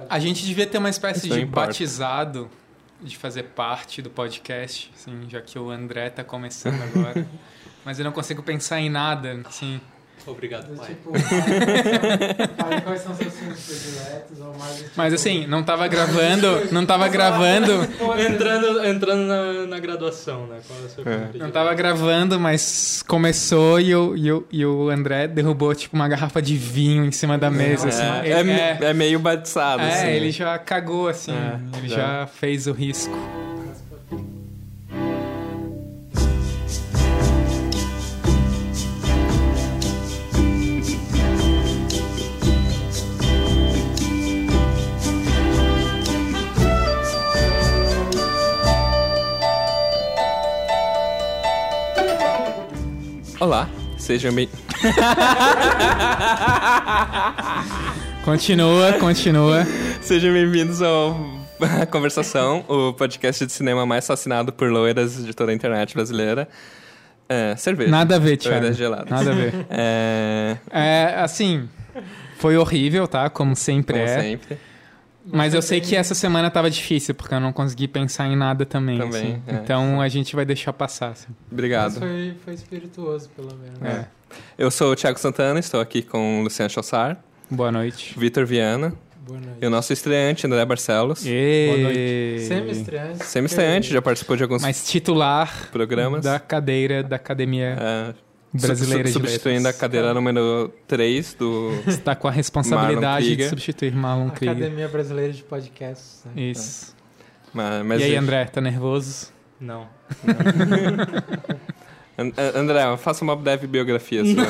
A gente devia ter uma espécie Isso não de importa. batizado de fazer parte do podcast, assim, já que o André tá começando agora. Mas eu não consigo pensar em nada, assim. Obrigado, pai. Tipo, fale quais são seus filmes prediletos ou mais... Tipo, Mas assim, não tava gravando. Entrando na graduação, né? Qual é o seu filme Não tava gravando, mas começou e o André derrubou tipo uma garrafa de vinho em cima da mesa, assim. É meio batizado, assim. Ele já cagou, assim. Ele já fez o risco. Olá, sejam bem... Continua. Sejam bem-vindos ao Conversação, o podcast de cinema mais fascinado por loiras de toda a internet brasileira. Cerveja. Nada a ver, Thiago. Loiras geladas. Nada a ver. Assim, foi horrível, tá? Como sempre Como é. sempre. Mas eu sei que essa semana tava difícil, porque eu não consegui pensar em nada também. Assim. Então a gente vai deixar passar. Assim. Obrigado. Mas foi espirituoso, pelo menos. Eu sou o Thiago Santana, estou aqui com o Luciano Chossar, Boa noite. Vitor Viana Boa noite. e o nosso estreante, André Barcelos. Boa noite. Semi-estreante. Semi-estreante, já participou de alguns Mas titular programas. da cadeira da Academia Brasileira de substituindo a cadeira número 3 do... Está com a responsabilidade de substituir Marlon Krieger. Academia Brasileira de Podcasts. Né? Isso. Mas e aí, André, tá nervoso? Não. André, faça uma breve biografia sua.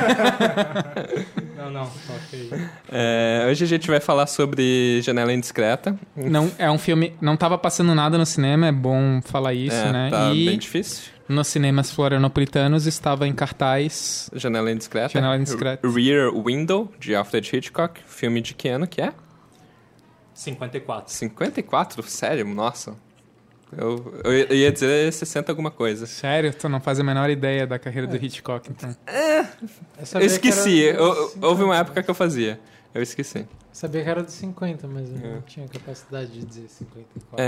Não, ok. Hoje a gente vai falar sobre Janela Indiscreta. Não, é um filme... Não tava passando nada no cinema, é bom falar isso, né? Tá e bem difícil. nos cinemas florianopolitanos estava em cartaz... Janela Indiscreta. Janela Indiscreta. Rear Window, de Alfred Hitchcock. Filme de que ano que é? 54. 54? Sério? Nossa. Eu ia dizer 60 alguma coisa. Sério? Tu não faz a menor ideia da carreira do Hitchcock, então. Eu esqueci. Houve uma época que eu fazia. Eu esqueci. Sabia que era dos 50, mas eu não tinha capacidade de dizer 54.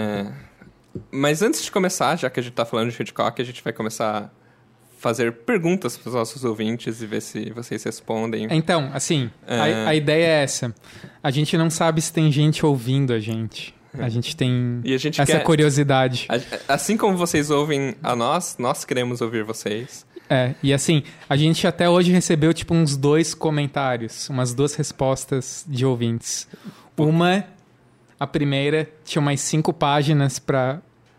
Mas antes de começar, já que a gente tá falando de Hitchcock, a gente vai começar a fazer perguntas para os nossos ouvintes e ver se vocês respondem. Então, assim, a ideia é essa. A gente não sabe se tem gente ouvindo a gente. A gente tem essa curiosidade. Assim como vocês ouvem a nós queremos ouvir vocês. E assim, a gente até hoje recebeu tipo uns 2 comentários, umas 2 respostas de ouvintes. A primeira, tinha umas 5 páginas pra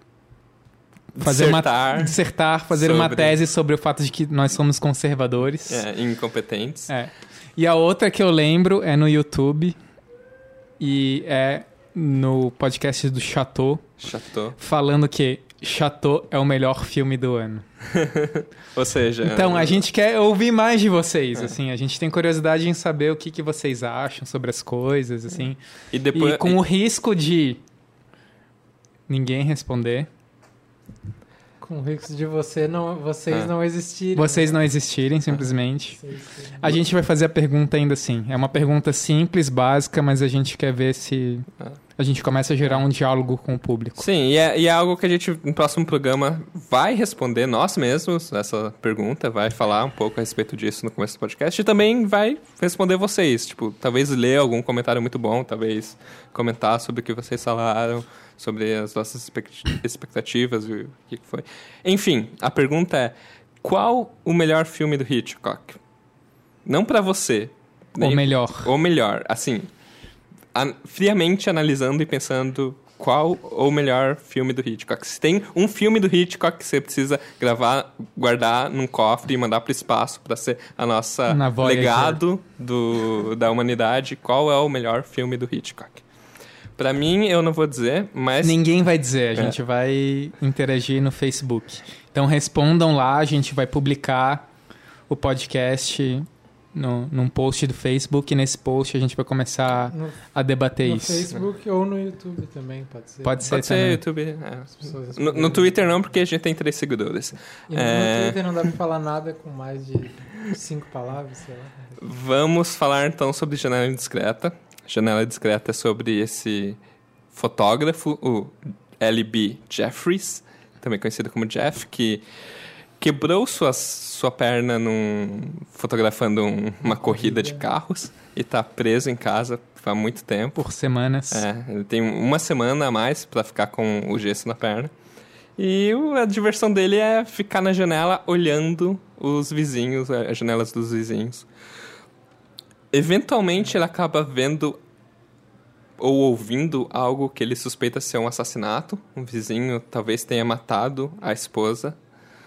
fazer fazer uma tese sobre o fato de que nós somos conservadores. Incompetentes. E a outra que eu lembro é no YouTube e é no podcast do Chateau. Falando que Chateau é o melhor filme do ano. Ou seja... Então, a gente quer ouvir mais de vocês, assim. A gente tem curiosidade em saber o que vocês acham sobre as coisas, assim. E com o risco de ninguém responder. Com o risco de vocês não existirem. Vocês não existirem, simplesmente. A gente vai fazer a pergunta ainda assim. É uma pergunta simples, básica, mas a gente quer ver se a gente começa a gerar um diálogo com o público. Sim, e é algo que a gente, no próximo programa, vai responder nós mesmos, essa pergunta, vai falar um pouco a respeito disso no começo do podcast, e também vai responder vocês, tipo, talvez ler algum comentário muito bom, talvez comentar sobre o que vocês falaram, sobre as nossas expectativas e o que foi. Enfim, a pergunta é, qual o melhor filme do Hitchcock? Não pra você. Ou melhor, assim... friamente analisando e pensando qual o melhor filme do Hitchcock. Se tem um filme do Hitchcock que você precisa gravar, guardar num cofre e mandar para o espaço para ser a nossa legado da humanidade, qual é o melhor filme do Hitchcock? Para mim, eu não vou dizer, mas... Ninguém vai dizer, a gente vai interagir no Facebook. Então respondam lá, a gente vai publicar o podcast... num post do Facebook, e nesse post a gente vai começar a debater isso. No Facebook ou no YouTube também, pode ser. Pode ser também. YouTube. No Twitter não, porque a gente tem 3 seguidores. E no Twitter não dá pra falar nada com mais de 5 palavras, sei lá. Vamos falar então sobre Janela Indiscreta. Janela Discreta é sobre esse fotógrafo, o L.B. Jeffries, também conhecido como Jeff, que quebrou sua perna fotografando uma corrida de carros e está preso em casa há muito tempo. Por semanas. Ele tem uma semana a mais para ficar com o gesso na perna. E a diversão dele é ficar na janela olhando os vizinhos, as janelas dos vizinhos. Eventualmente ele acaba vendo ou ouvindo algo que ele suspeita ser um assassinato. Um vizinho talvez tenha matado a esposa.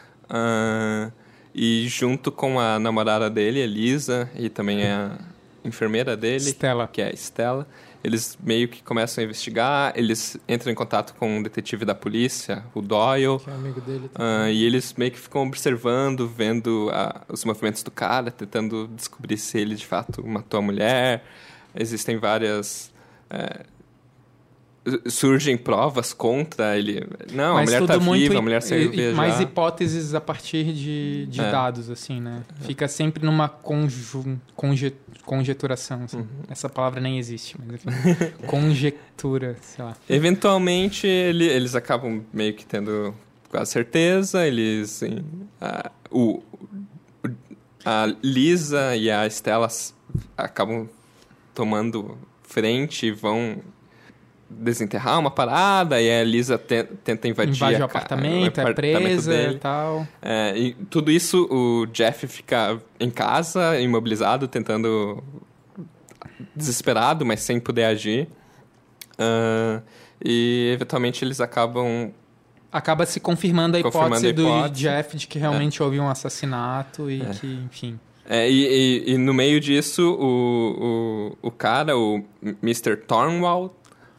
E junto com a namorada dele, Elisa, e também a enfermeira dele, Stella. que é a Stella, eles meio que começam a investigar, eles entram em contato com um detetive da polícia, o Doyle, Que é amigo dele também. e eles meio que ficam observando, vendo os movimentos do cara, tentando descobrir se ele de fato matou a mulher. Existem várias... surgem provas contra ele. Não, Mas a mulher tudo tá muito viva, a mulher saiu viajar. mais hipóteses a partir de dados, assim, né? Fica sempre numa conjeturação, assim. Essa palavra nem existe, mas enfim. Conjectura, sei lá. Eventualmente, eles acabam meio que tendo quase certeza. Eles... a Lisa e a Stella acabam tomando frente e vão desenterrar uma parada, e a Lisa tenta invadir Invade o apartamento, é presa dele. e tal. E tudo isso, o Jeff fica em casa, imobilizado, tentando... desesperado, mas sem poder agir. E, eventualmente, eles acabam... Acaba se confirmando a hipótese do hipótese. Jeff de que realmente houve um assassinato e que, enfim... E no meio disso, o cara, o Mr. Thornwald,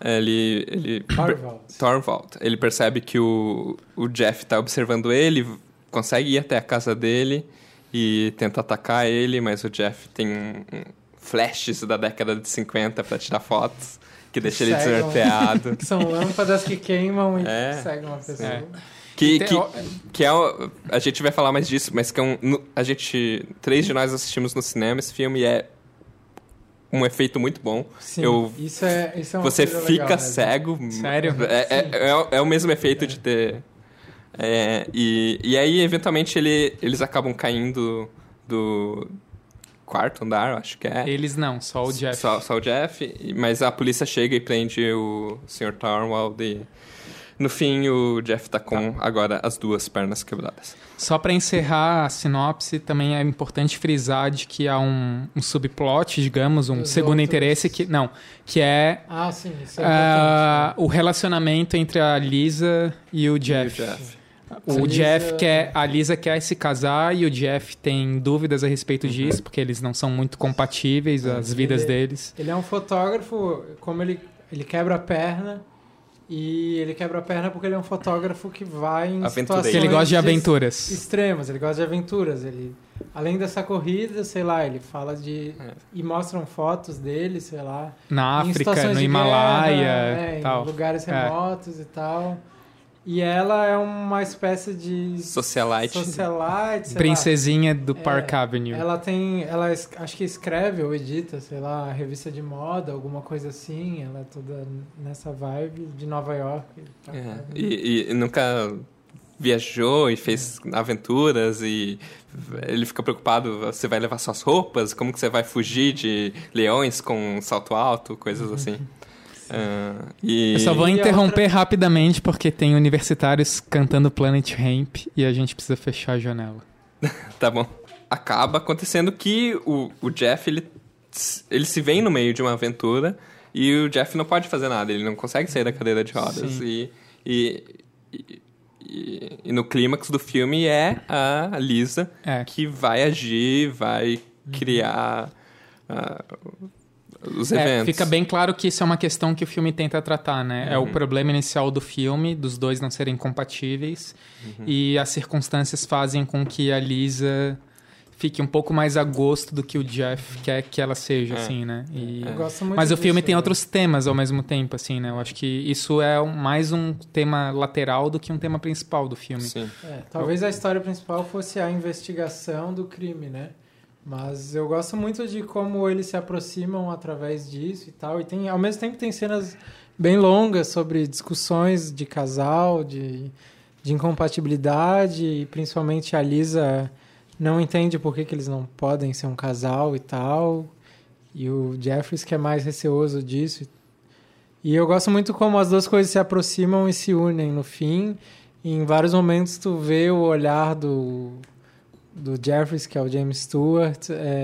Thornwald, ele percebe que o Jeff está observando ele, consegue ir até a casa dele e tenta atacar ele, mas o Jeff tem flashes da década de 50 para tirar fotos, que deixa ele desnorteado. Que são lâmpadas que queimam e cegam uma pessoa. A gente vai falar mais disso, mas que três de nós assistimos no cinema esse filme e é um efeito muito bom. Sim, isso é uma você coisa fica legal, cego. Sério? É o mesmo efeito de ter... E aí, eventualmente, eles acabam caindo do quarto andar, acho que é. Eles não, só o Jeff. Só o Jeff, mas a polícia chega e prende o Sr. Thornwald e... No fim, o Jeff tá com, agora, as duas pernas quebradas. Só para encerrar a sinopse, também é importante frisar de que há um subplot, digamos, um segundo interesse, que é sim, isso é importante. o relacionamento entre a Lisa e o Jeff. A Lisa quer se casar e o Jeff tem dúvidas a respeito disso, porque eles não são muito compatíveis, as vidas deles. Ele é um fotógrafo, como ele quebra a perna... E ele quebra a perna porque ele é um fotógrafo que vai em situações... Ele gosta de aventuras. Extremas, ele gosta de aventuras. Ele, além dessa corrida, sei lá, ele fala de... E mostram fotos dele, sei lá... Na em África, no Himalaia, tal. Em lugares remotos e tal. E ela é uma espécie de... Socialite, sei princesinha do Park Avenue. Ela acho que escreve ou edita, sei lá, revista de moda, alguma coisa assim. Ela é toda nessa vibe de Nova York. E nunca viajou e fez aventuras e ele fica preocupado, você vai levar suas roupas? Como que você vai fugir de leões com salto alto? Coisas assim. Eu só vou interromper rapidamente porque tem universitários cantando Planet Hemp e a gente precisa fechar a janela. Tá bom. Acaba acontecendo que o Jeff, ele se vê no meio de uma aventura e o Jeff não pode fazer nada, ele não consegue sair da cadeira de rodas. E no clímax do filme é a Lisa que vai agir, vai criar... os eventos. Fica bem claro que isso é uma questão que o filme tenta tratar, né? É o problema inicial do filme, dos dois não serem compatíveis, e as circunstâncias fazem com que a Lisa fique um pouco mais a gosto do que o Jeff quer que ela seja, assim, né? Eu gosto muito mas o filme disso, tem outros temas ao mesmo tempo, assim, né? Eu acho que isso é mais um tema lateral do que um tema principal do filme. Sim. Talvez a história principal fosse a investigação do crime, né? Mas eu gosto muito de como eles se aproximam através disso e tal. E tem, ao mesmo tempo tem cenas bem longas sobre discussões de casal, de incompatibilidade. E principalmente a Lisa não entende por que eles não podem ser um casal e tal. E o Jeffries que é mais receoso disso. E eu gosto muito como as duas coisas se aproximam e se unem no fim. E em vários momentos tu vê o olhar do Jeffries, que é o James Stewart,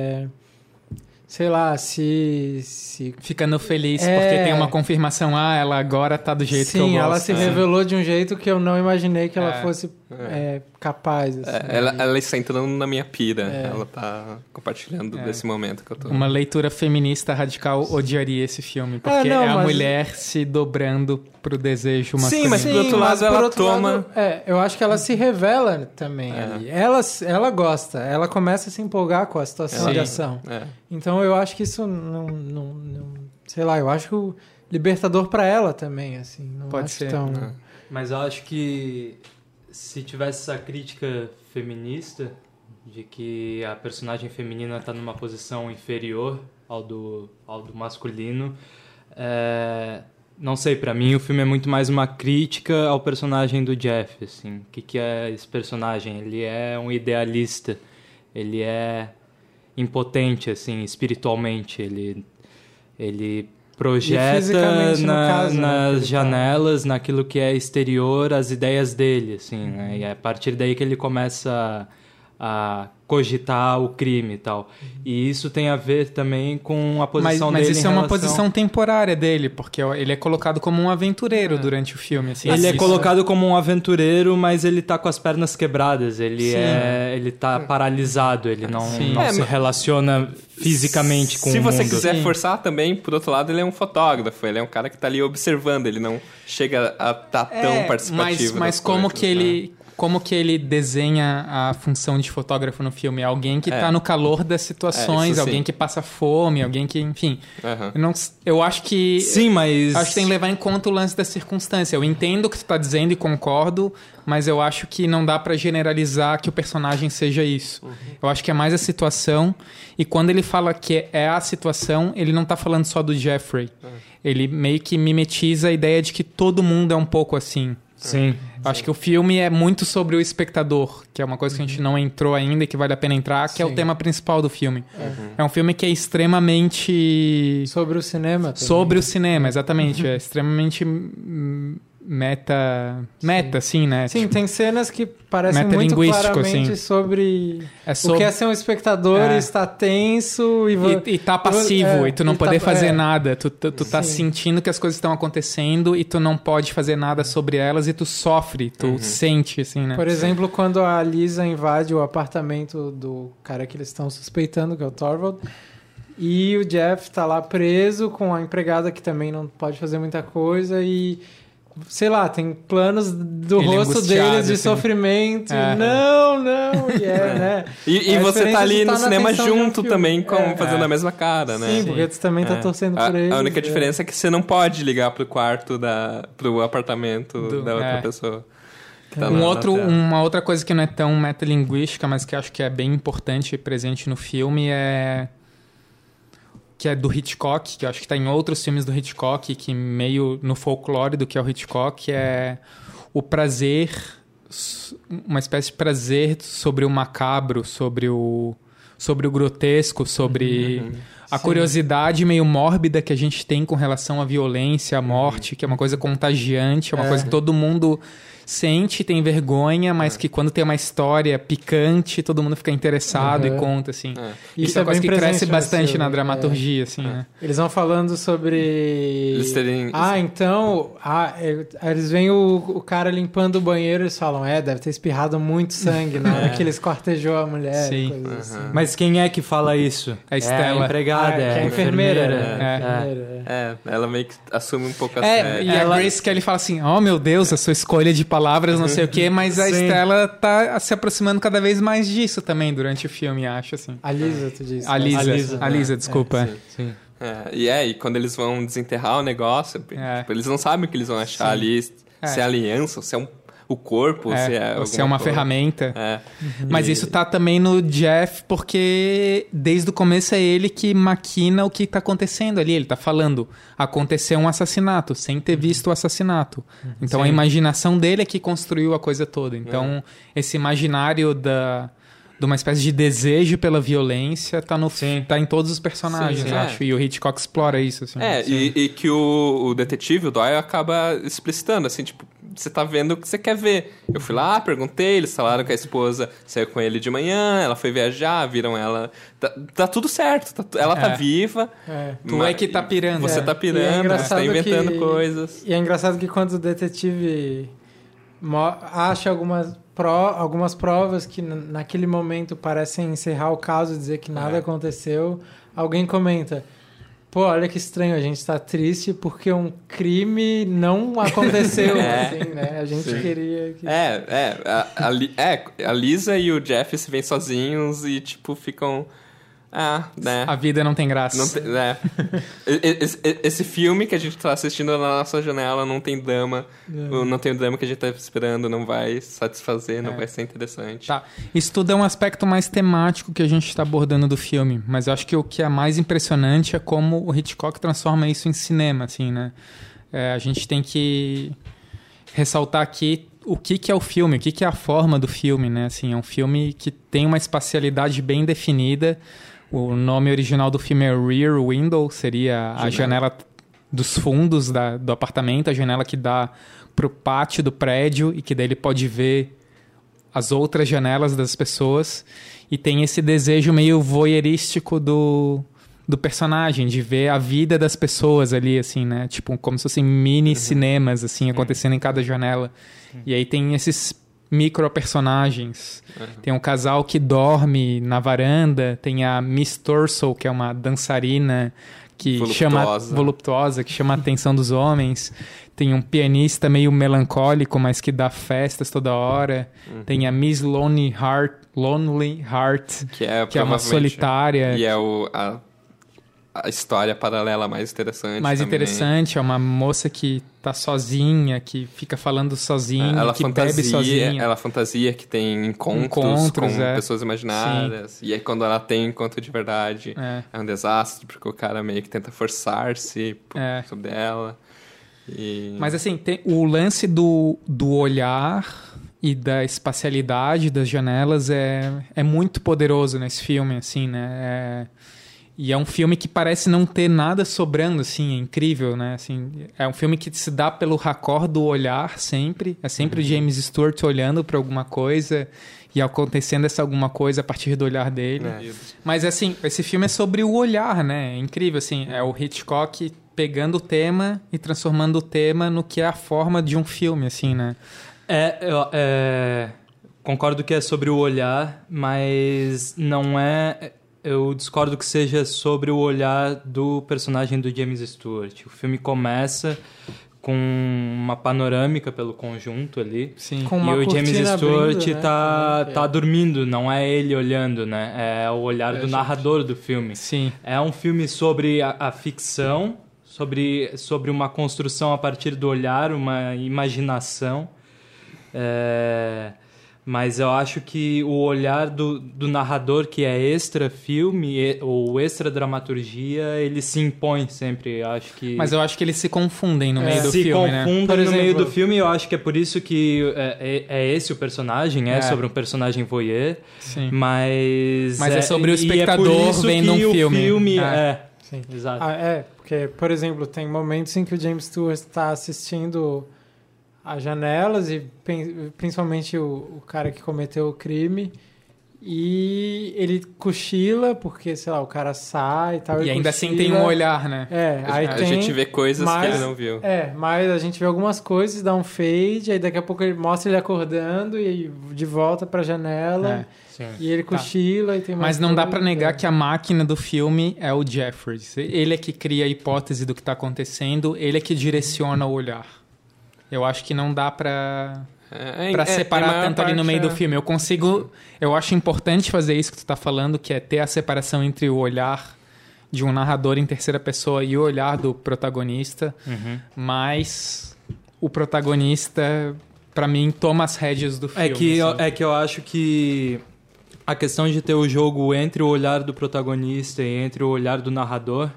sei lá, se... Ficando feliz porque tem uma confirmação, ela agora tá do jeito que eu gosto. Sim, ela se revelou de um jeito que eu não imaginei que ela fosse capaz. Assim, ela está entrando na minha pira, ela tá compartilhando desse momento que eu tô... Uma leitura feminista radical odiaria esse filme, porque a mulher se dobrando pro desejo masculino. Sim, mas por outro lado ela toma... eu acho que ela se revela também ali. Ela gosta, ela começa a se empolgar com a situação de ação. Então eu acho que isso não sei lá, eu acho libertador pra ela também, assim. Não pode acho ser. Mas eu acho que se tivesse essa crítica feminista de que a personagem feminina está numa posição inferior ao do masculino, não sei, pra mim o filme é muito mais uma crítica ao personagem do Jeff, assim. O que é esse personagem? Ele é um idealista, ele é impotente, assim, espiritualmente, ele projeta nas janelas, naquilo que é exterior, as ideias dele, assim, né? E é a partir daí que ele começa a cogitar o crime e tal. E isso tem a ver também com a posição dele. Mas isso é uma posição temporária dele, porque ele é colocado como um aventureiro durante o filme. Assim, ele é colocado como um aventureiro, mas ele tá com as pernas quebradas, ele tá paralisado, ele não se relaciona fisicamente com o mundo. Se você quiser forçar também, por outro lado, ele é um fotógrafo, ele é um cara que tá ali observando, ele não chega a estar tão participativo. Mas como que ele desenha a função de fotógrafo no filme? É alguém que tá no calor das situações, alguém que passa fome, alguém que, enfim... Eu acho que... Sim, mas... Acho que tem que levar em conta o lance da circunstância. Eu entendo o que tu tá dizendo e concordo, mas eu acho que não dá pra generalizar que o personagem seja isso. Eu acho que é mais a situação, e quando ele fala que é a situação, ele não tá falando só do Jeffrey. Ele meio que mimetiza a ideia de que todo mundo é um pouco assim. Sim. Acho que o filme é muito sobre o espectador, que é uma coisa que a gente não entrou ainda e que vale a pena entrar, que é o tema principal do filme. É um filme que é extremamente... Sobre o cinema também. Sobre o cinema, exatamente. É extremamente meta, assim, né? Sim, tem cenas que parecem muito claramente assim. sobre o que é ser um espectador e estar tenso e tá passivo, e tu não poder fazer nada. Tu tá sentindo que as coisas estão acontecendo e tu não pode fazer nada sobre elas e tu sofre, tu sente, assim, né? Por exemplo, quando a Lisa invade o apartamento do cara que eles estão suspeitando, que é o Thorvald, e o Jeff tá lá preso com a empregada que também não pode fazer muita coisa e... Sei lá, tem planos do rosto deles de assim. Sofrimento. Não, né? E você tá ali no cinema junto também, fazendo a mesma cara, né? Sim, porque você também tá torcendo por eles. A única diferença é que você não pode ligar pro quarto, pro apartamento da outra pessoa. Tá uma outra coisa que não é tão metalinguística, mas que acho que é bem importante e presente no filme que é do Hitchcock, que eu acho que está em outros filmes do Hitchcock, que meio no folclore do que é o Hitchcock, é o prazer, uma espécie de prazer sobre o macabro, sobre o grotesco, sobre a curiosidade meio mórbida que a gente tem com relação à violência, à morte, que é uma coisa contagiante, é uma coisa que todo mundo sente, tem vergonha, mas que quando tem uma história picante, todo mundo fica interessado e conta, assim. Isso é uma coisa que cresce bastante na dramaturgia, assim, né? Eles vão falando sobre... Eles veem o cara limpando o banheiro e eles falam, deve ter espirrado muito sangue na hora que eles cortejou a mulher. Sim. Assim. Mas quem é que fala isso? A Estela. A empregada, é a enfermeira. Ela meio que assume um pouco a série. E a Grace Kelly fala assim, oh meu Deus, a sua escolha de palavras, não sei o quê, mas a Estela tá se aproximando cada vez mais disso também durante o filme, acho, assim. A Lisa, tu disse. A Lisa, desculpa. Sim. E quando eles vão desenterrar o negócio, tipo, eles não sabem o que eles vão achar ali, se é aliança, se é um o corpo, ou se é uma ferramenta. Mas isso tá também no Jeff, porque desde o começo é ele que maquina o que tá acontecendo ali. Ele tá falando, aconteceu um assassinato, sem ter visto o assassinato. Então a imaginação dele é que construiu a coisa toda. Então esse imaginário de uma espécie de desejo pela violência tá em todos os personagens, eu acho. E o Hitchcock explora isso, assim. E que o detetive, o Doyle, acaba explicitando, assim, tipo, você tá vendo o que você quer ver. Eu fui lá, perguntei, eles falaram que a esposa saiu com ele de manhã, ela foi viajar, viram ela... Tá tudo certo, ela tá viva. Tu é que tá pirando. Você tá pirando, você tá inventando coisas. E é engraçado que quando o detetive acha algumas provas que naquele momento parecem encerrar o caso, dizer que nada aconteceu, alguém comenta: pô, olha que estranho, a gente tá triste porque um crime não aconteceu, assim, né? A gente queria que... A Lisa e o Jeff se veem sozinhos e, tipo, ficam... né? A vida não tem graça. Esse filme que a gente tá assistindo na nossa janela não tem drama. Não tem o drama que a gente tá esperando. Não vai satisfazer, não vai ser interessante. Tá. Isso tudo é um aspecto mais temático que a gente tá abordando do filme. Mas eu acho que o que é mais impressionante é como o Hitchcock transforma isso em cinema, assim, né? A gente tem que ressaltar aqui o que é o filme, o que é a forma do filme, né? Assim, é um filme que tem uma espacialidade bem definida. O nome original do filme é Rear Window, seria a janela dos fundos do apartamento, a janela que dá pro pátio do prédio e que daí ele pode ver as outras janelas das pessoas. E tem esse desejo meio voyeurístico do personagem, de ver a vida das pessoas ali, assim, né? Tipo, como se fossem mini cinemas, assim, acontecendo em cada janela. E aí tem esses micro-personagens. Tem um casal que dorme na varanda, tem a Miss Torso, que é uma dançarina que voluptuosa, que chama a atenção dos homens. Tem um pianista meio melancólico, mas que dá festas toda hora. Tem a Miss Lonely Heart, que é uma solitária. E é a história paralela mais interessante. É uma moça que tá sozinha, que fica falando sozinha, bebe sozinha. Ela fantasia que tem encontros com pessoas imaginárias. Sim. E aí quando ela tem encontro de verdade, é um desastre, porque o cara meio que tenta forçar-se sobre ela. Mas assim, tem o lance do olhar e da espacialidade das janelas é muito poderoso nesse filme, assim, né? E é um filme que parece não ter nada sobrando, assim, é incrível, né? Assim, é um filme que se dá pelo raccord do olhar sempre. É sempre o James Stewart olhando para alguma coisa e acontecendo essa alguma coisa a partir do olhar dele. Mas, assim, esse filme é sobre o olhar, né? É incrível, assim. É o Hitchcock pegando o tema e transformando o tema no que é a forma de um filme, assim, né? Concordo que é sobre o olhar, mas não é... Eu discordo que seja sobre o olhar do personagem do James Stewart. O filme começa com uma panorâmica pelo conjunto ali. Sim. E o James Stewart tá dormindo, não é ele olhando, né? É o olhar do narrador do filme. Sim. É um filme sobre a ficção, sobre uma construção a partir do olhar, uma imaginação. Mas eu acho que o olhar do narrador, que é extra-filme ou extra-dramaturgia, ele se impõe sempre. Mas eu acho que eles se confundem no meio do filme, né? Se confundem no meio do filme, eu acho que é por isso que é esse o personagem, sobre um personagem voyeur. Sim. Mas é sobre o espectador vendo um filme. Sim, exato. Porque, por exemplo, tem momentos em que o James Stewart está assistindo as janelas e principalmente o cara que cometeu o crime, e ele cochila porque, sei lá, o cara sai e tal. E ainda assim tem um olhar, né? A gente vê coisas que ele não viu. Mas a gente vê algumas coisas, dá um fade, aí daqui a pouco ele mostra ele acordando e de volta pra janela. E ele cochila e tem mais. Mas não dá pra negar que a máquina do filme é o Jeffries. Ele é que cria a hipótese do que tá acontecendo, ele é que direciona o olhar. Eu acho que não dá pra separar tanto ali no meio do filme. Eu acho importante fazer isso que tu tá falando, que é ter a separação entre o olhar de um narrador em terceira pessoa e o olhar do protagonista. Mas o protagonista pra mim, toma as rédeas do filme. É que eu acho que a questão de ter o jogo entre o olhar do protagonista e entre o olhar do narrador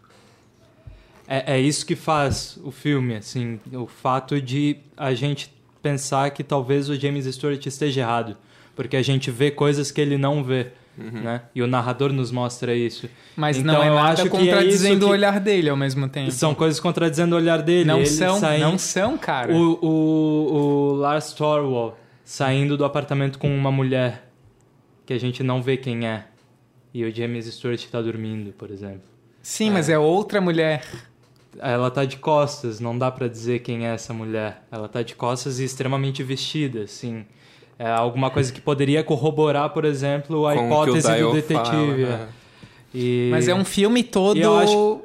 é isso que faz o filme, assim, o fato de a gente pensar que talvez o James Stewart esteja errado, porque a gente vê coisas que ele não vê, né? E o narrador nos mostra isso. Mas então, não é eu nada acho que contradizendo o olhar dele ao mesmo tempo. São coisas contradizendo o olhar dele. Não Ele não são, cara. O Lars Thorwald saindo do apartamento com uma mulher que a gente não vê quem é. E o James Stewart está dormindo, por exemplo. Sim, mas é outra mulher. Ela tá de costas, não dá pra dizer quem é essa mulher. Ela tá de costas e extremamente vestida, assim. É alguma coisa que poderia corroborar, por exemplo, a Com hipótese que o do Dial detetive. fala, né? Mas é um filme todo E eu acho-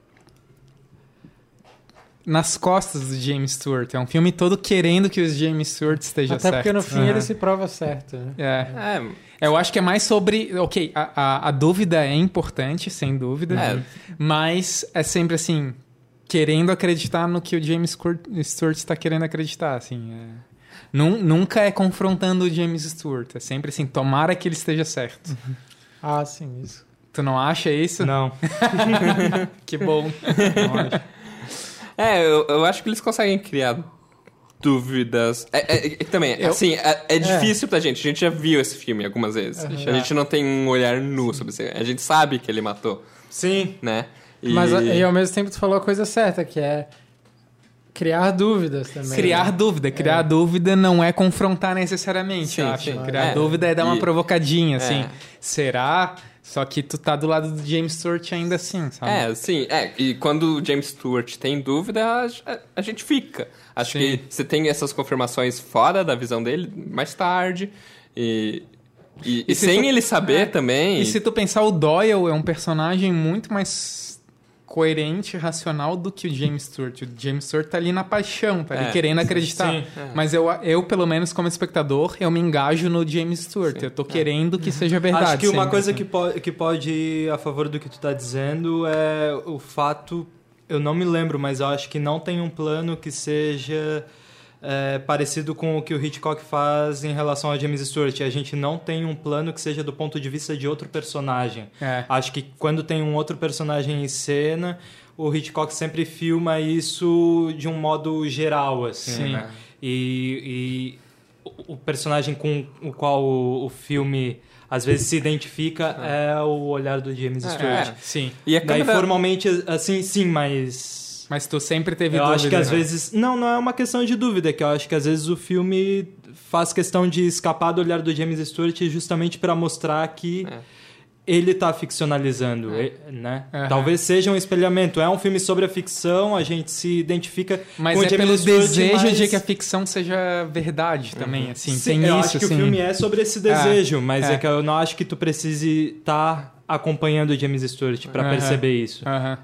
nas costas do James Stewart. É um filme todo querendo que o James Stewart esteja Até certo. porque no fim ele se prova certo, né? Eu acho que é mais sobre... Ok, a dúvida é importante, sem dúvida. Mas é sempre assim... Querendo acreditar no que o James Stewart está querendo acreditar, assim. Nunca é confrontando o James Stewart. É sempre assim, tomara que ele esteja certo. Ah, sim, isso. Tu não acha isso? Não. Que bom. Não acho. Eu acho que eles conseguem criar dúvidas. Também, assim, é difícil pra gente. A gente já viu esse filme algumas vezes. A gente não tem um olhar nu sobre isso. A gente sabe que ele matou, Sim. né? Mas e ao mesmo tempo tu falou a coisa certa, que é criar dúvidas também. Criar dúvida não é confrontar necessariamente, Sim, eu acho. sim. Criar dúvida é dar uma provocadinha, assim. Será? Só que tu tá do lado do James Stewart ainda assim, sabe? Sim. E quando o James Stewart tem dúvida, a gente fica. Acho que você tem essas confirmações fora da visão dele mais tarde. E sem ele saber também... E se tu pensar, o Doyle é um personagem muito mais coerente e racional do que o James Stewart. O James Stewart tá ali na paixão, tá ali querendo acreditar. Sim. Mas eu, pelo menos como espectador, eu me engajo no James Stewart. Eu tô querendo que seja verdade. Acho que uma sempre, coisa assim. que pode ir a favor do que tu tá dizendo é o fato... Eu não me lembro, mas eu acho que não tem um plano que seja... parecido com o que o Hitchcock faz em relação a James Stewart. A gente não tem um plano que seja do ponto de vista de outro personagem. Acho que quando tem um outro personagem em cena, o Hitchcock sempre filma isso de um modo geral, assim, né? E o personagem com o qual o filme às vezes se identifica é o olhar do James Stewart. Sim. E a Daí câmera... formalmente, assim, sim, mas... Mas tu sempre teve eu dúvida. acho que às né? vezes... Não é uma questão de dúvida, é que eu acho que às vezes o filme faz questão de escapar do olhar do James Stewart justamente para mostrar que ele tá ficcionalizando, né? Talvez seja um espelhamento. É um filme sobre a ficção, a gente se identifica mas com o é James pelo Stewart, desejo mas... de que a ficção seja verdade também, assim. Sim, tem eu isso, acho que assim. o filme é sobre esse desejo, mas é que eu não acho que tu precise estar acompanhando o James Stewart para perceber isso.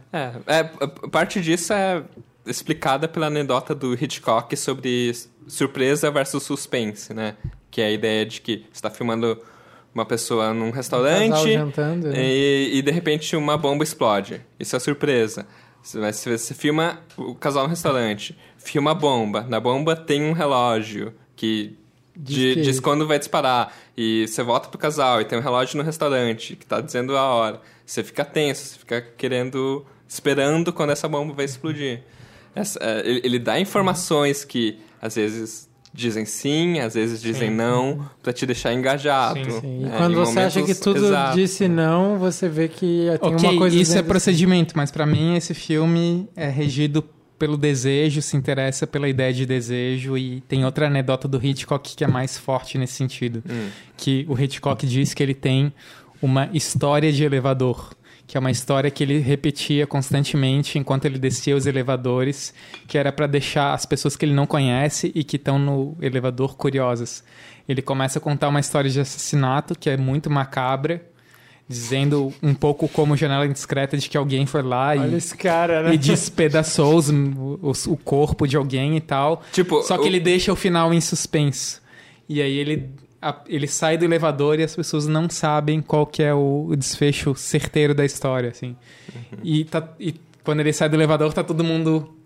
Parte disso é explicada pela anedota do Hitchcock sobre surpresa versus suspense, né? Que é a ideia de que você está filmando uma pessoa num restaurante casal jantando, né? e de repente uma bomba explode. Isso é surpresa. Você filma o casal no restaurante, filma a bomba. Na bomba tem um relógio que diz quando vai disparar. E você volta pro casal e tem um relógio no restaurante que tá dizendo a hora. Você fica tenso, você fica esperando quando essa bomba vai explodir. Ele dá informações que às vezes dizem sim, às vezes dizem não, pra te deixar engajado. Sim. E quando você acha que tudo disse não, você vê que tem uma coisa... Isso é procedimento, mas pra mim esse filme é regido pelo desejo, se interessa pela ideia de desejo, e tem outra anedota do Hitchcock que é mais forte nesse sentido. Que o Hitchcock diz que ele tem uma história de elevador, que é uma história que ele repetia constantemente enquanto ele descia os elevadores, que era para deixar as pessoas que ele não conhece e que estão no elevador curiosas. Ele começa a contar uma história de assassinato que é muito macabra, dizendo um pouco como janela indiscreta de que alguém foi lá Olha esse cara, né? e despedaçou o corpo de alguém e tal. Só que ele deixa o final em suspenso. E aí ele sai do elevador e as pessoas não sabem qual que é o desfecho certeiro da história, assim. E quando ele sai do elevador, tá todo mundo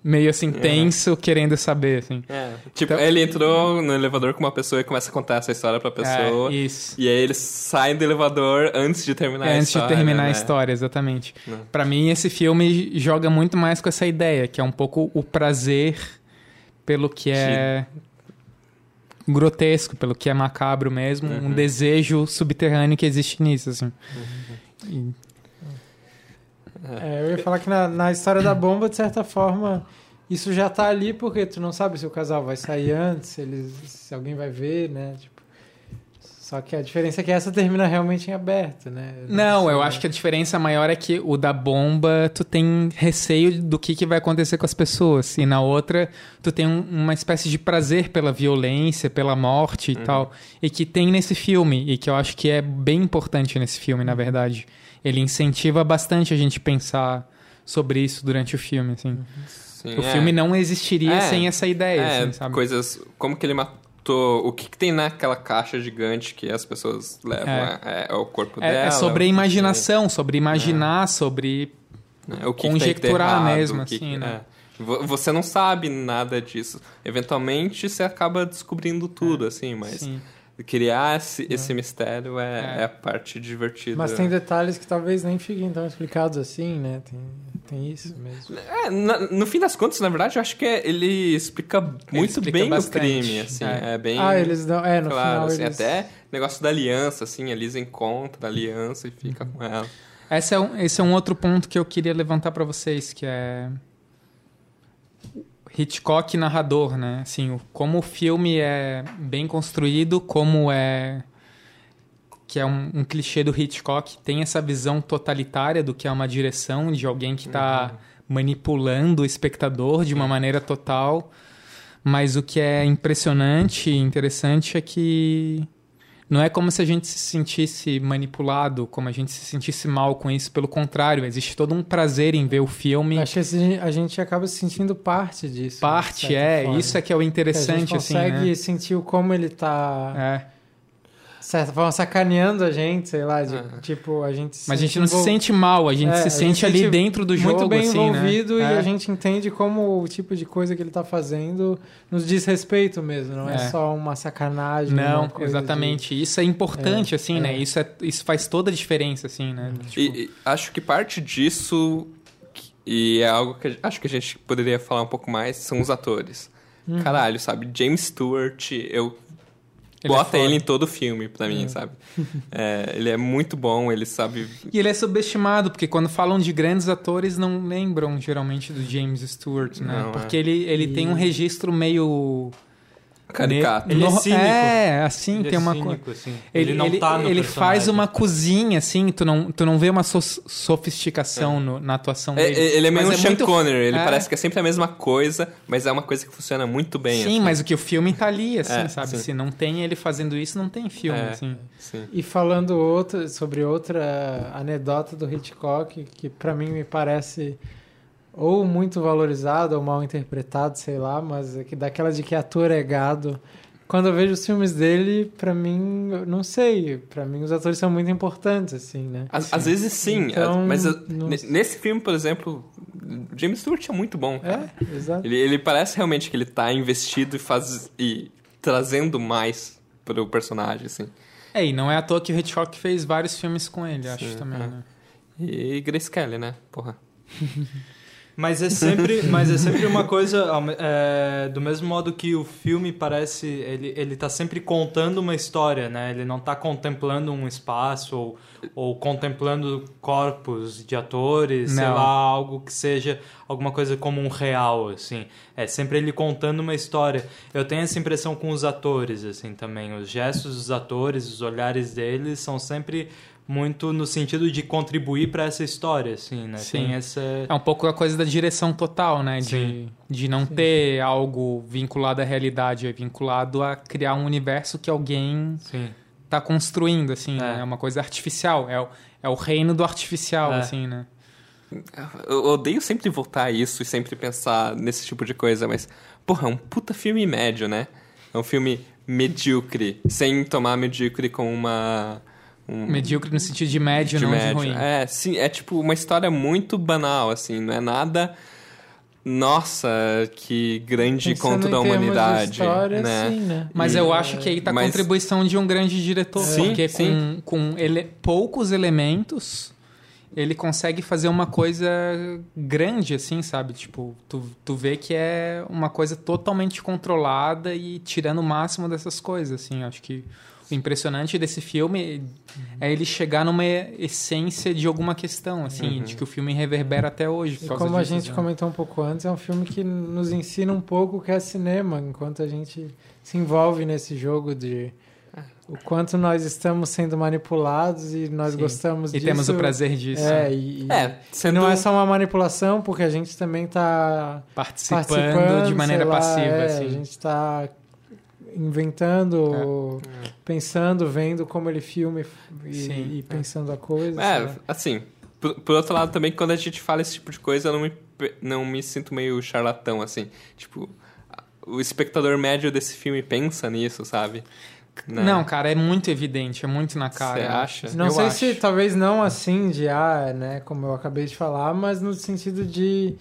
meio assim, tenso, querendo saber, assim. Tipo, Então- ele entrou no elevador com uma pessoa e começa a contar essa história pra pessoa. Isso. E aí eles saem do elevador antes de terminar a Antes história. de terminar né? a história, exatamente. Não. Pra mim, esse filme joga muito mais com essa ideia, que é um pouco o prazer pelo que é grotesco, pelo que é macabro mesmo, um desejo subterrâneo que existe nisso, assim. E- Eu ia falar que na história da bomba, de certa forma, isso já tá ali porque tu não sabe se o casal vai sair antes, se alguém vai ver, né? Tipo, só que a diferença é que essa termina realmente em aberto, né? Não, sei. eu acho que a diferença maior é que o da bomba, tu tem receio do que vai acontecer com as pessoas. E na outra, tu tem uma espécie de prazer pela violência, pela morte e tal. E que tem nesse filme. E que eu acho que é bem importante nesse filme, na verdade. Ele incentiva bastante a gente pensar sobre isso durante o filme, assim. Sim, O filme não existiria sem essa ideia, assim, sabe? coisas... Como que ele matou... O que tem naquela caixa gigante que as pessoas levam? É o corpo dela? É sobre a imaginação, sobre imaginar, sobre o que conjecturar tem que ter errado, mesmo, o que assim, né? Você não sabe nada disso. Eventualmente, você acaba descobrindo tudo, assim, mas... Sim. Criar esse mistério é a parte divertida. Mas tem detalhes que talvez nem fiquem tão explicados assim, né? Tem isso mesmo. No fim das contas, na verdade, eu acho que ele explica muito explica bem bastante. o crime, assim. É bem... Eles dão... no claro, final assim, eles... até negócio da aliança, assim, a Lisa encontra a aliança e fica com ela. Esse é um outro ponto que eu queria levantar pra vocês, que é Hitchcock narrador, né? Assim, como o filme é bem construído, que é um clichê do Hitchcock, tem essa visão totalitária do que é uma direção, de alguém que está manipulando o espectador de uma maneira total. Mas o que é impressionante e interessante é que não é como se a gente se sentisse manipulado, como a gente se sentisse mal com isso. Pelo contrário, existe todo um prazer em ver o filme. Acho que a gente acaba se sentindo parte disso. Parte, de certa forma. isso é que é o interessante, que a gente consegue assim, né? sentir como ele tá, É. de certa forma, sacaneando a gente, sei lá, tipo, a gente Mas a gente não se sente mal, a gente se sente ali dentro do jogo, muito bem assim, envolvido, né? e a gente entende como o tipo de coisa que ele tá fazendo nos diz respeito mesmo, não é só uma sacanagem. Não, uma coisa exatamente. Isso é importante, assim, né? Isso faz toda a diferença, assim, né? Tipo, E acho que parte disso, e é algo que acho que a gente poderia falar um pouco mais, são os atores. Caralho, sabe? James Stewart, bota ele em todo filme, pra mim, sabe? Ele é muito bom, ele sabe... E ele é subestimado, porque quando falam de grandes atores, não lembram geralmente do James Stewart, né? Não, porque ele tem um registro meio... Caricato. Ele é cínico. Assim, Ele tem é uma cínico, coisa. assim. Ele não tá no Ele personagem. faz uma cozinha, assim, tu não vê uma sofisticação na atuação dele. Ele é meio um Mas Sean muito- Connery, ele parece que é sempre a mesma coisa, mas é uma coisa que funciona muito bem. Sim, assim. mas o que o filme tá ali, assim, sabe? sim. Se não tem ele fazendo isso, não tem filme, assim. Sim. E falando sobre outra anedota do Hitchcock, que pra mim me parece ou muito valorizado ou mal interpretado, sei lá, mas é que daquela de que ator é gado. Quando eu vejo os filmes dele, pra mim, eu não sei, pra mim os atores são muito importantes, assim, né? Às vezes sim, Então, mas não- nesse filme, por exemplo, James Stewart é muito bom, cara. Exato. Ele parece realmente que ele tá investido e trazendo mais pro personagem, assim. E não é à toa que o Hitchcock fez vários filmes com ele, acho também, né? E Grace Kelly, né? Porra. Mas é sempre uma coisa, do mesmo modo que o filme parece, ele tá sempre contando uma história, né? Ele não tá contemplando um espaço ou contemplando corpos de atores, sei Não. lá, algo que seja alguma coisa como um real, assim. É sempre ele contando uma história. Eu tenho essa impressão com os atores, assim, também. Os gestos dos atores, os olhares deles são sempre muito no sentido de contribuir para essa história, assim, né? Sim. Tem essa... É um pouco a coisa da direção total, né? Sim. De não ter algo vinculado à realidade, é vinculado a criar um universo que alguém Sim. tá construindo, assim, né? É uma coisa artificial, é o reino do artificial, assim, né? Eu odeio sempre voltar a isso e sempre pensar nesse tipo de coisa, mas, porra, é um puta filme médio, né? É um filme medíocre, sem tomar medíocre com uma... Medíocre no sentido de médio, não de ruim. Sim, é tipo uma história muito banal, assim, não é nada nossa, que grande Pensando conto em da termos de humanidade, história, né? sim, né? Mas eu acho que aí tá a Mas- contribuição de um grande diretor. Sim, porque sim. com poucos elementos, ele consegue fazer uma coisa grande, assim, sabe? Tipo, tu vê que é uma coisa totalmente controlada e tirando o máximo dessas coisas, assim. Acho que o impressionante desse filme é ele chegar numa essência de alguma questão, assim, de que o filme reverbera até hoje. Por E causa como a disso, gente né? comentou um pouco antes, é um filme que nos ensina um pouco o que é cinema, enquanto a gente se envolve nesse jogo de o quanto nós estamos sendo manipulados e nós Sim. gostamos E disso. temos o prazer disso. E sendo... não é só uma manipulação, porque a gente também está Participando de maneira sei lá, passiva, assim. A gente está inventando, pensando, vendo como ele filma Sim. e pensando a coisa. sei lá. assim, por outro lado também, quando a gente fala esse tipo de coisa, eu não me sinto meio charlatão, assim. Tipo, o espectador médio desse filme pensa nisso, sabe? Né? Não, cara, é muito evidente, é muito na cara. Você acha? Não Eu sei acho. se, talvez não assim né, como eu acabei de falar, mas no sentido de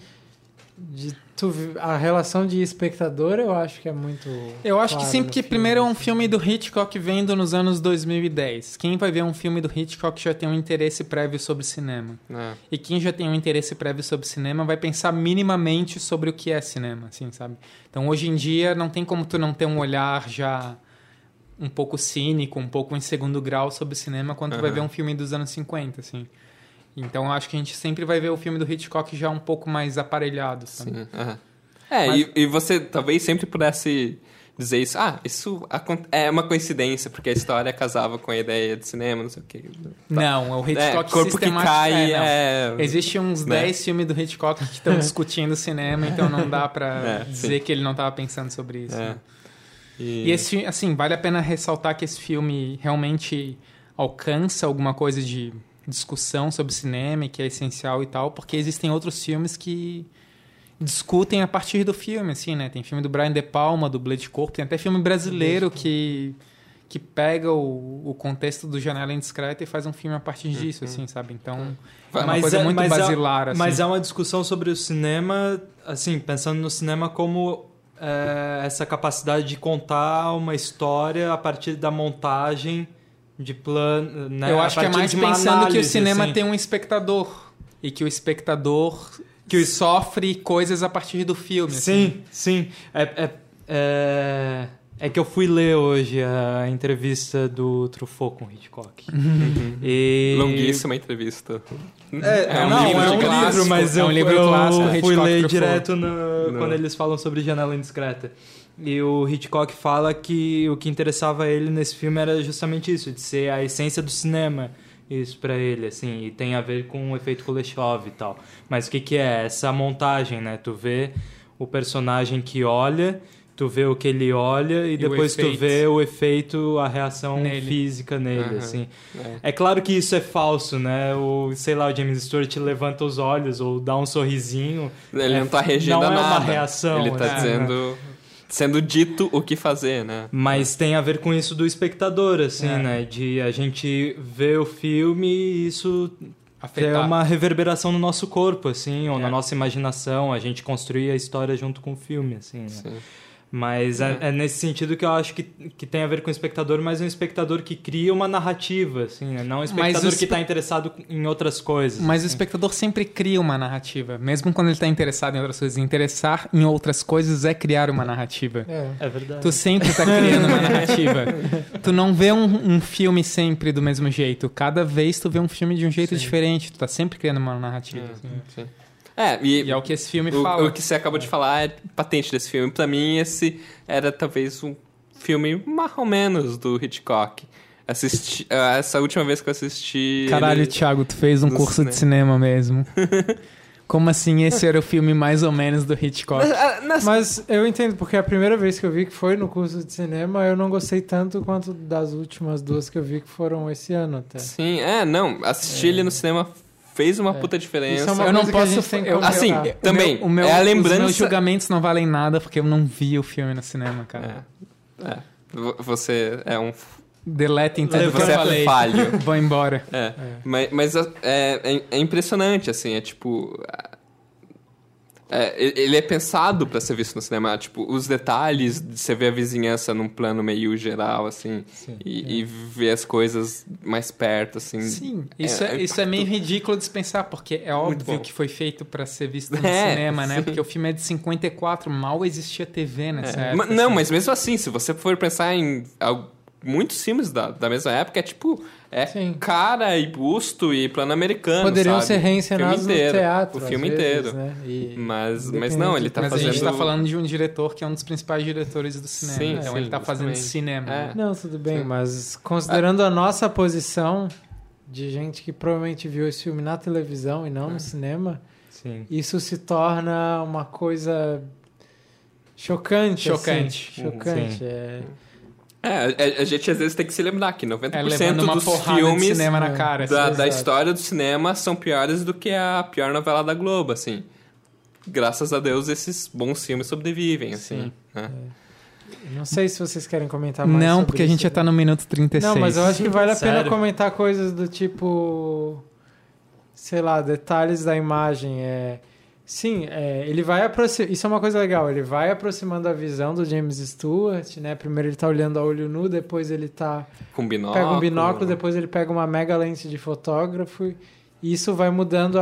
a relação de espectador, eu acho que é muito Eu acho que claro sempre no que filme, primeiro é um assim. filme do Hitchcock vendo nos anos 2010. Quem vai ver um filme do Hitchcock já tem um interesse prévio sobre cinema. É. E quem já tem um interesse prévio sobre cinema vai pensar minimamente sobre o que é cinema, assim, sabe? Então, hoje em dia, não tem como tu não ter um olhar já um pouco cínico, um pouco em segundo grau sobre cinema quando tu vai ver um filme dos anos 50, assim. Então, eu acho que a gente sempre vai ver o filme do Hitchcock já um pouco mais aparelhado, sabe? Sim, Mas- e você talvez sempre pudesse dizer isso. Isso é uma coincidência, porque a história casava com a ideia de cinema, não sei o quê. Não, o Hitchcock corpo que sistemático- cai não. Existem uns né? 10 filmes do Hitchcock que estão discutindo cinema, então não dá pra sim. dizer que ele não estava pensando sobre isso. É. né? E esse, assim, vale a pena ressaltar que esse filme realmente alcança alguma coisa de discussão sobre cinema, que é essencial e tal, porque existem outros filmes que discutem a partir do filme, assim, né? Tem filme do Brian De Palma, do Blade Corpo, tem até filme brasileiro que pega o contexto do Janela Indiscreta e faz um filme a partir disso, assim, sabe? Então, é uma coisa muito basilar, assim. Mas é uma discussão sobre o cinema, assim, pensando no cinema como essa capacidade de contar uma história a partir da montagem de plano, né? Eu A acho que é partir mais de uma pensando que o análise, cinema assim. tem um espectador e que o espectador sofre coisas a partir do filme. assim. Sim. É que eu fui ler hoje a entrevista do Truffaut com Hitchcock. E... Longuíssima entrevista. É um não, livro é um clássico, livro, mas é um eu, livro eu clássico, fui Hitchcock ler Truffaut. direto quando eles falam sobre Janela Indiscreta. E o Hitchcock fala que o que interessava ele nesse filme era justamente isso, de ser a essência do cinema. Isso pra ele, assim, e tem a ver com o efeito Kuleshov e tal. Mas o que é? Essa montagem, né? Tu vê o personagem que olha, tu vê o que ele olha e depois tu efeito. vê o efeito, a reação Nele. física nele, assim. É claro que isso é falso, né? O James Stewart levanta os olhos ou dá um sorrisinho. Ele não tá regendo não é nada. uma reação. Ele tá assim, né? dizendo... Sendo dito o que fazer, né? Mas tem a ver com isso do espectador, assim, né? De a gente ver o filme e isso ter uma reverberação no nosso corpo, assim, ou na nossa imaginação, a gente construir a história junto com o filme, assim, né? Sim. Mas é nesse sentido que eu acho que tem a ver com o espectador, mas um espectador que cria uma narrativa, assim, né? Não um espectador que está interessado em outras coisas. Mas o assim. espectador sempre cria uma narrativa, mesmo quando ele está interessado em outras coisas. Interessar em outras coisas é criar uma narrativa. É verdade. Tu sempre está criando uma narrativa. Tu não vê um filme sempre do mesmo jeito. Cada vez tu vê um filme de um jeito diferente. Tu tá sempre criando uma narrativa. assim. Sim. E é o que esse filme fala. O que você acabou de falar é patente desse filme. Pra mim, esse era talvez um filme mais ou menos do Hitchcock. Essa última vez que eu assisti... Caralho, Thiago, tu fez um curso de cinema mesmo. Como assim esse era o filme mais ou menos do Hitchcock? Mas eu entendo, porque a primeira vez que eu vi que foi no curso de cinema, eu não gostei tanto quanto das últimas duas que eu vi que foram esse ano até. Sim, assistir ele no cinema fez uma puta diferença. Isso é uma Eu não coisa que a posso... gente tem que eu- comentar. Assim, também, é a Os lembrança... meus julgamentos não valem nada porque eu não vi o filme no cinema, cara. Você é um... Deletem tudo que eu Você é falei. falho. Vou embora. Mas é impressionante, assim, é tipo... Ele é pensado pra ser visto no cinema. Tipo, os detalhes de você ver a vizinhança num plano meio geral, assim. E ver as coisas mais perto, assim. Sim, isso é meio ridículo de se pensar, porque é óbvio que foi feito pra ser visto no cinema, né? Sim. Porque o filme é de 54, mal existia TV nessa época. Não, mas mesmo assim, se você for pensar em muitos filmes da mesma época, é tipo... Sim. cara e busto e plano americano, Poderiam sabe? ser reencenados no teatro. O filme às vezes, inteiro. né? Mas não, ele tá Mas fazendo... a gente tá falando de um diretor que é um dos principais diretores do cinema. Sim, então sim, ele tá fazendo justamente. cinema. Né? Não, tudo bem, mas considerando a nossa posição de gente que provavelmente viu esse filme na televisão e não no cinema, Sim. isso se torna uma coisa chocante. Chocante. Assim. Chocante. Sim. A gente às vezes tem que se lembrar que 90% levando uma dos porrada de filmes cinema na cara. da assim. história do cinema são piores do que a pior novela da Globo, assim. Graças a Deus, esses bons filmes sobrevivem, assim. Sim. Né? Não sei se vocês querem comentar mais Não, sobre porque a gente isso. já tá no minuto 36. Não, mas eu acho que vale a pena Sério? comentar coisas do tipo... Sei lá, detalhes da imagem. Sim, ele vai aproximar... Isso é uma coisa legal. Ele vai aproximando a visão do James Stewart, né? Primeiro ele tá olhando a olho nu, depois ele tá... Com binóculo. Pega um binóculo, depois ele pega uma mega lente de fotógrafo. E isso vai mudando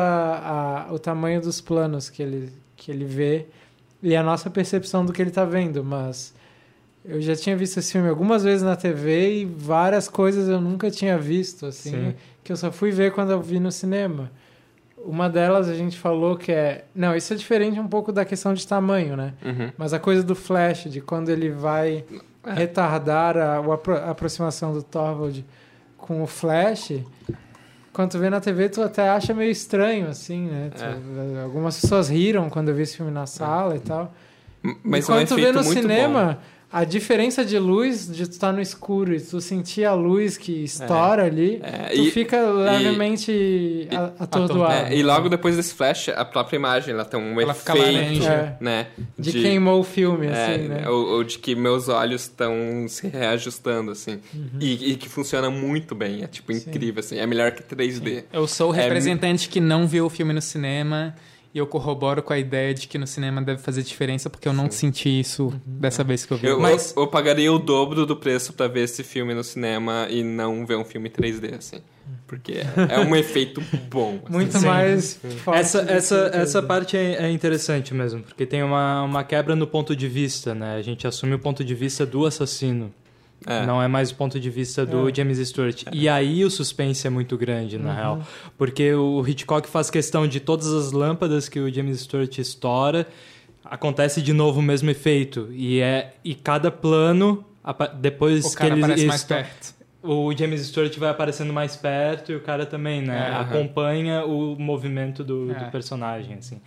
o tamanho dos planos que ele vê e a nossa percepção do que ele tá vendo. Mas eu já tinha visto esse filme algumas vezes na TV e várias coisas eu nunca tinha visto, assim, Sim. que eu só fui ver quando eu vi no cinema. Uma delas a gente falou que Não, isso é diferente um pouco da questão de tamanho, né? Uhum. Mas a coisa do Flash, de quando ele vai retardar a aproximação do Thorvald com o Flash, quando tu vê na TV, tu até acha meio estranho, assim, né? Algumas pessoas riram quando eu vi esse filme na sala e tal. Mas e quando tu vê efeito no muito cinema, a diferença de luz, de tu estar no escuro e tu sentir a luz que estoura ali, tu fica levemente atordoado. E logo depois desse flash, a própria imagem ela tem um Ela fica efeito, laranja. né? De queimou o filme, assim, né? ou de que meus olhos estão se reajustando, assim. E que funciona muito bem. É, tipo, incrível, assim. É melhor que 3D. Eu sou o representante que não viu o filme no cinema e eu corroboro com a ideia de que no cinema deve fazer diferença porque eu não senti isso dessa vez que eu vi. Eu pagaria o dobro do preço pra ver esse filme no cinema e não ver um filme 3D, assim. Porque é um efeito bom. Assim. Muito mais forte. Essa parte é interessante mesmo, porque tem uma quebra no ponto de vista, né? A gente assume o ponto de vista do assassino. Não é mais o ponto de vista do James Stewart. E aí o suspense é muito grande, na real. Porque o Hitchcock faz questão de todas as lâmpadas que o James Stewart estoura, acontece de novo o mesmo efeito. E cada plano, depois O que cara ele aparece mais perto. o James Stewart vai aparecendo mais perto e o cara também, né? Acompanha o movimento do personagem, assim.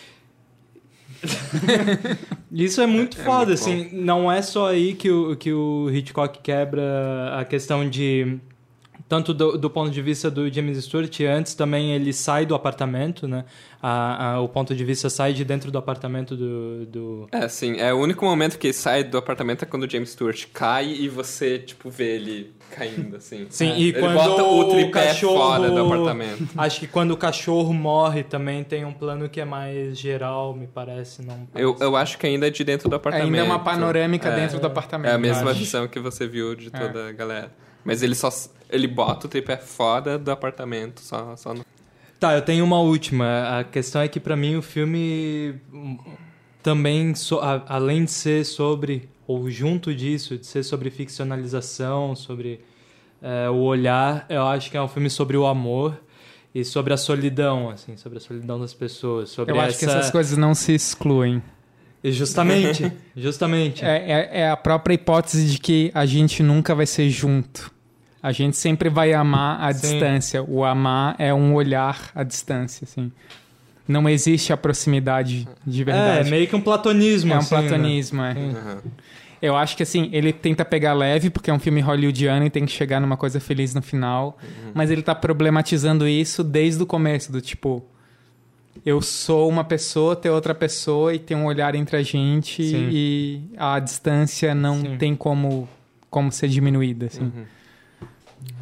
Isso é muito foda, muito assim. Não é só aí que o Hitchcock quebra a questão de... Tanto do ponto de vista do James Stewart, antes também ele sai do apartamento, né? O ponto de vista sai de dentro do apartamento do... Sim. O único momento que ele sai do apartamento é quando o James Stewart cai e você, tipo, vê ele caindo, assim. Sim, e ele quando bota o tripé cachorro... fora do apartamento. Acho que quando o cachorro morre também tem um plano que é mais geral, me parece. Não parece. Eu acho que ainda é de dentro do apartamento. Ainda é uma panorâmica dentro do apartamento. É a mesma acho. visão que você viu de toda a galera. Mas ele bota o tripé fora do apartamento, só no... Tá, eu tenho uma última. A questão é que pra mim o filme também, além de ser sobre, ou junto disso, de ser sobre ficcionalização, sobre o olhar, eu acho que é um filme sobre o amor e sobre a solidão, assim, sobre a solidão das pessoas. Sobre Eu acho que essas coisas não se excluem. Justamente. É a própria hipótese de que a gente nunca vai ser junto. A gente sempre vai amar à distância. O amar é um olhar à distância, assim. Não existe a proximidade de verdade. É meio que um platonismo, É um assim, platonismo, né? Eu acho que, assim, ele tenta pegar leve, porque é um filme hollywoodiano e tem que chegar numa coisa feliz no final. Mas ele tá problematizando isso desde o começo, do tipo... Eu sou uma pessoa, tem outra pessoa e tem um olhar entre a gente e a distância não tem como ser diminuída, assim.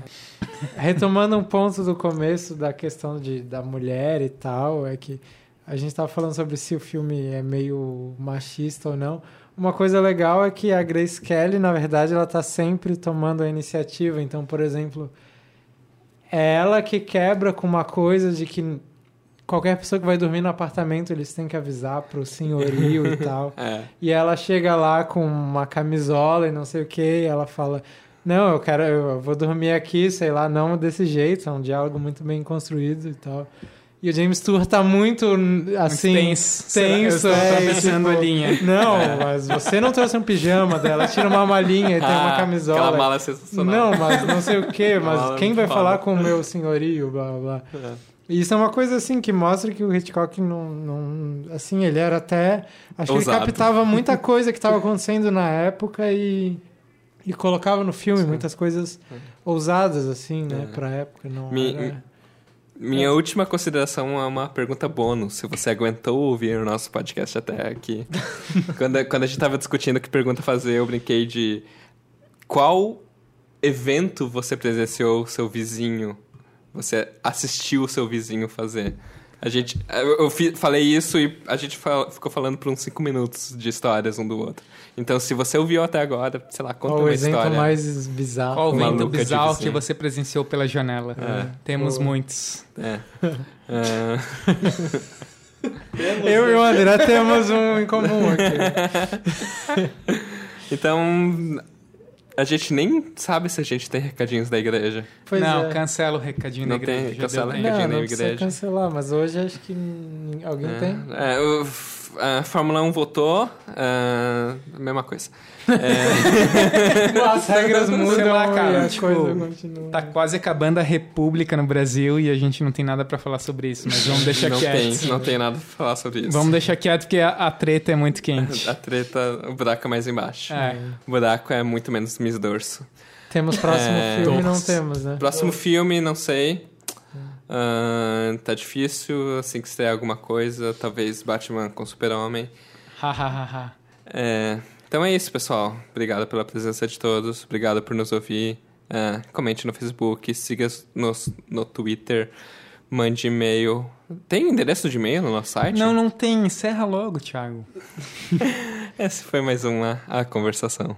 Retomando um ponto do começo da questão da mulher e tal, é que a gente estava falando sobre se o filme é meio machista ou não. Uma coisa legal é que a Grace Kelly, na verdade, ela está sempre tomando a iniciativa. Então, por exemplo, é ela que quebra com uma coisa de que qualquer pessoa que vai dormir no apartamento, eles têm que avisar pro senhorio e tal. E ela chega lá com uma camisola e não sei o que, e ela fala... Não, eu vou dormir aqui, sei lá, não desse jeito. É um diálogo muito bem construído e tal. E o James Stewart tá muito, assim... Tenso. Eu estou atravessando a linha. Não, mas você não trouxe um pijama dela. Tira uma malinha e tem uma camisola. Aquela mala sensacional. Não, mas não sei o quê. Mas quem vai falar com o meu senhorio, blá, blá, blá. E isso é uma coisa, assim, que mostra que o Hitchcock não... Assim, ele era até... Acho ousado. que ele captava muita coisa que estava acontecendo na época e colocava no filme muitas coisas ousadas, assim, né? Pra época, não era... Minha última consideração é uma pergunta bônus, se você aguentou ouvir o nosso podcast até aqui. Quando a gente estava discutindo que pergunta fazer, eu brinquei de qual evento você presenciou seu vizinho, você assistiu o seu vizinho fazer. Falei isso e a gente ficou falando por uns 5 minutos de histórias um do outro. Então, se você ouviu até agora, sei lá, conta uma história. Qual o evento mais bizarro? Qual o evento bizarro que você presenciou pela janela? Temos muitos. Eu e o André temos um em comum aqui. Então, a gente nem sabe se a gente tem recadinhos da igreja. Cancela o recadinho da igreja. Cancela o recadinho da igreja. Não precisa cancelar, mas hoje acho que alguém tem. A Fórmula 1 votou, mesma coisa. As regras mudam, sei lá, cara, e a coisa continua. Tá quase acabando a República no Brasil e a gente não tem nada pra falar sobre isso, mas vamos deixar quieto. Não tem nada pra falar sobre isso. Vamos deixar quieto porque a treta é muito quente. A treta, o buraco é mais embaixo. O buraco é muito menos Miss Dorso. Temos próximo filme? Não temos, né? Próximo filme, não sei. Tá difícil, assim que estrear alguma coisa, talvez Batman com Super-Homem. Então é isso, pessoal. Obrigado pela presença de todos, obrigado por nos ouvir. Comente no Facebook, siga-nos no Twitter, mande e-mail. Tem endereço de e-mail no nosso site? Não tem. Encerra logo, Thiago. Essa foi mais uma A Conversação.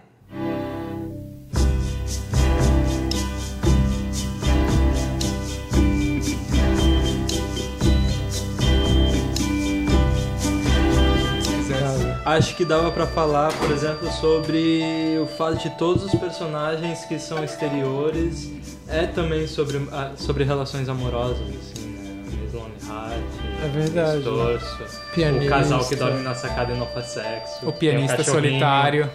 Acho que dava pra falar, por exemplo, sobre o fato de todos os personagens que são exteriores também sobre relações amorosas, assim, né? Miss Lonely Heart, é verdade, Miss Dorso, o casal que dorme na sacada e não faz sexo, o pianista solitário,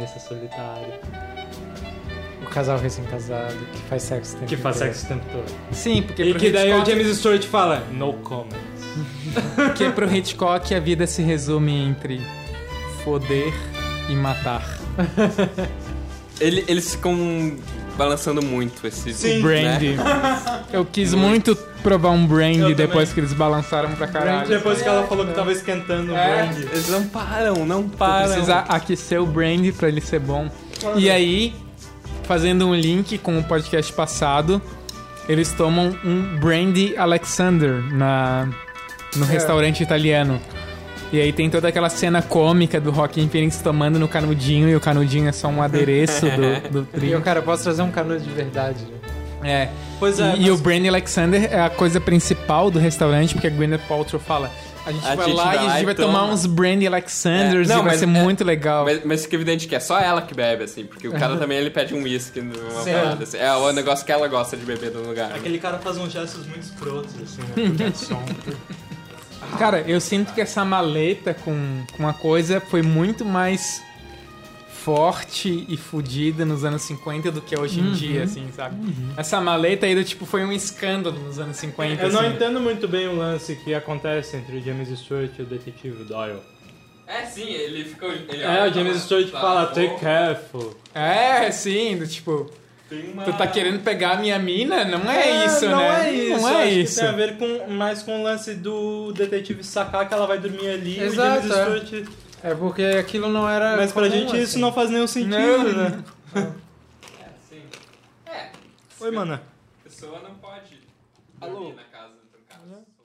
o casal recém-casado que faz sexo o tempo todo. Sim, porque e que daí o James Stewart fala no comments. Porque pro Hitchcock a vida se resume entre foder e matar. Eles ficam balançando muito esse... Sim. Brandy. Né? Eu quis muito provar um brandy depois que eles balançaram pra caralho. Depois que ela falou que tava esquentando o brandy. Eles não param. Precisa aquecer o brandy pra ele ser bom. E aí, fazendo um link com o podcast passado, eles tomam um brandy Alexander no restaurante italiano. E aí tem toda aquela cena cômica do Joaquin Phoenix tomando no canudinho, e o canudinho é só um adereço do drink. E eu posso trazer um canudo de verdade. Pois é. E o Brandy Alexander é a coisa principal do restaurante, porque a Gwyneth Paltrow fala: a gente vai lá e a gente vai tomar uns Brandy Alexanders e vai ser muito legal. Mas fica evidente que é só ela que bebe, assim, porque o cara também ele pede um whisky numa parada, assim. É o negócio que ela gosta de beber no lugar. Aquele cara faz uns gestos muito escrotos, assim, né? Cara, eu sinto que essa maleta com a coisa foi muito mais forte e fodida nos anos 50 do que é hoje em dia, assim, sabe? Essa maleta aí, foi um escândalo nos anos 50, Eu não entendo muito bem o lance que acontece entre o James Stewart e o detetive Doyle. Sim, ele ficou... o James Stewart fala, take careful. Sim, Tu tá querendo pegar a minha mina? Não é isso, não né? É isso. Não é acho isso. Que tem a ver mais com o lance do detetive sacar que ela vai dormir ali. Exato, o James Stewart... É porque aquilo não era... Mas pra gente assim. isso não faz nenhum sentido, né? Sim. Oi, mano. A pessoa não pode dormir na casa do cara.